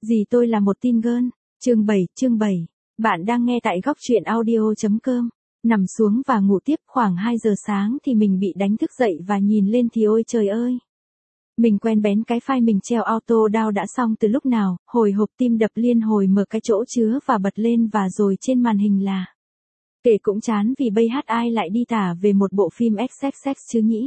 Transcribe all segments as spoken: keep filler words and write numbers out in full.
Dì tôi là một teen girl. Chương bảy, chương bảy. Bạn đang nghe tại góc truyện audio chấm com. Nằm xuống và ngủ tiếp, khoảng hai giờ sáng thì mình bị đánh thức dậy và nhìn lên thì ôi trời ơi. Mình quen bén cái file mình treo auto down đã xong từ lúc nào, hồi hộp tim đập liên hồi mở cái chỗ chứa và bật lên và rồi trên màn hình là. Kể cũng chán vì bây hát ai lại đi tả về một bộ phim ích ích ích chứ nhỉ.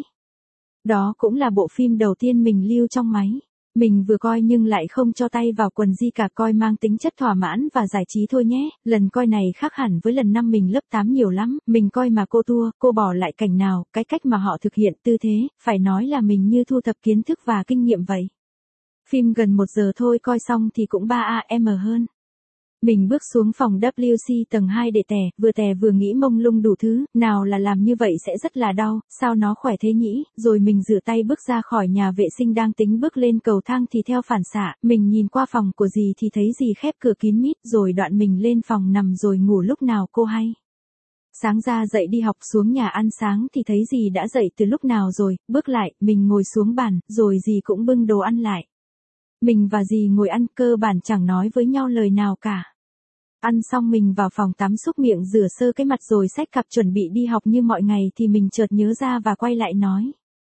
Đó cũng là bộ phim đầu tiên mình lưu trong máy. Mình vừa coi nhưng lại không cho tay vào quần gì cả, coi mang tính chất thỏa mãn và giải trí thôi nhé. Lần coi này khác hẳn với lần năm mình lớp tám nhiều lắm. Mình coi mà cô tua, cô bỏ lại cảnh nào, cái cách mà họ thực hiện tư thế, phải nói là mình như thu thập kiến thức và kinh nghiệm vậy. Phim gần một giờ thôi coi xong thì cũng ba a em hơn. Mình bước xuống phòng vê kép xê tầng hai để tè, vừa tè vừa nghĩ mông lung đủ thứ, nào là làm như vậy sẽ rất là đau, sao nó khỏe thế nhỉ, rồi mình rửa tay bước ra khỏi nhà vệ sinh đang tính bước lên cầu thang thì theo phản xạ, mình nhìn qua phòng của dì thì thấy dì khép cửa kín mít rồi đoạn mình lên phòng nằm rồi ngủ lúc nào cô hay. Sáng ra dậy đi học xuống nhà ăn sáng thì thấy dì đã dậy từ lúc nào rồi, bước lại, mình ngồi xuống bàn, rồi dì cũng bưng đồ ăn lại. Mình và dì ngồi ăn cơ bản chẳng nói với nhau lời nào cả. Ăn xong mình vào phòng tắm xúc miệng rửa sơ cái mặt rồi xách cặp chuẩn bị đi học như mọi ngày thì mình chợt nhớ ra và quay lại nói.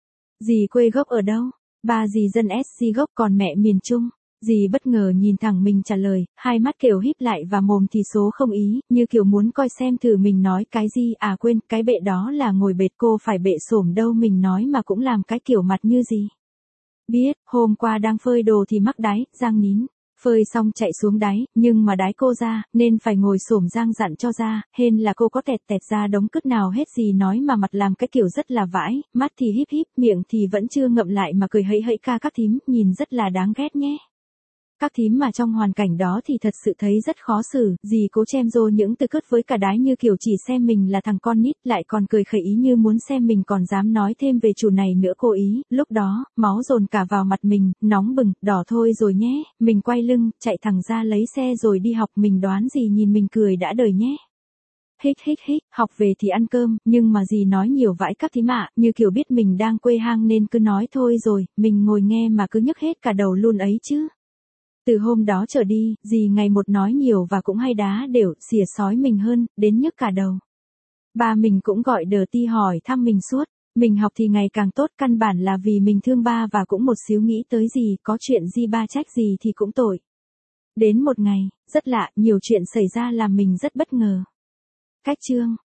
Dì quê gốc ở đâu? Ba dì dân ét xê gốc còn mẹ miền Trung. Dì bất ngờ nhìn thẳng mình trả lời, hai mắt kiểu híp lại và mồm thì số không ý, như kiểu muốn coi xem thử mình nói cái gì. À quên, cái bệ đó là ngồi bệt, cô phải bệ xổm đâu, mình nói mà cũng làm cái kiểu mặt như gì. Biết, hôm qua đang phơi đồ thì mắc đáy, Giang nín. Phơi xong chạy xuống đáy, nhưng mà đáy cô ra, nên phải ngồi xổm. Giang dặn cho ra, hên là cô có tẹt tẹt ra đống cứt nào hết. Gì nói mà mặt làm cái kiểu rất là vãi, mắt thì híp híp, miệng thì vẫn chưa ngậm lại mà cười hẫy hẫy. Ca các thím, nhìn rất là đáng ghét nhé. Các thím mà trong hoàn cảnh đó thì thật sự thấy rất khó xử, dì cố chem rô những từ cứt với cả đái như kiểu chỉ xem mình là thằng con nít, lại còn cười khẩy ý như muốn xem mình còn dám nói thêm về chủ này nữa. Cô ý, lúc đó, máu dồn cả vào mặt mình, nóng bừng, đỏ thôi rồi nhé, mình quay lưng, chạy thẳng ra lấy xe rồi đi học. Mình đoán dì nhìn mình cười đã đời nhé. Hích hích hích, học về thì ăn cơm, nhưng mà dì nói nhiều vãi các thím ạ, như kiểu biết mình đang quê hang nên cứ nói thôi rồi, mình ngồi nghe mà cứ nhức hết cả đầu luôn ấy chứ. Từ hôm đó trở đi, dì ngày một nói nhiều và cũng hay đá đều, xỉa xói mình hơn, đến nhức cả đầu. Ba mình cũng gọi đờ ti hỏi thăm mình suốt. Mình học thì ngày càng tốt, căn bản là vì mình thương ba và cũng một xíu nghĩ tới dì, có chuyện gì ba trách gì thì cũng tội. Đến một ngày, rất lạ, nhiều chuyện xảy ra làm mình rất bất ngờ. Cách chương